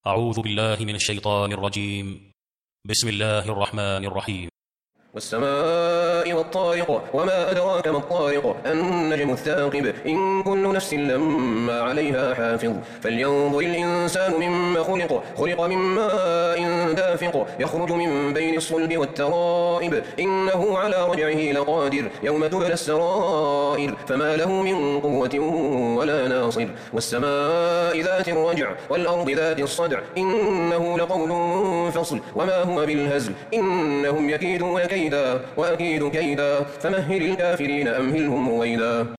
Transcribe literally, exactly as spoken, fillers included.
أعوذ بالله من الشيطان الرجيم. بسم الله الرحمن الرحيم. والسماء والطارق وما أدراك ما الطارق النجم الثاقب إن كل نفس لما عليها حافظ فلينظر الإنسان مما خلق خلق من ماء دافق يخرج من بين الصلب والترائب إنه على رجعه لقادر يوم تبلى السرائر فما له من قوة ولا ناصر والسماء ذات الرجع والأرض ذات الصدع إنه لقول فصل وما هو بالهزل إنهم يكيدون كيدا وأكيد كيدا فمهل الكافرين أمهلهم رويدا.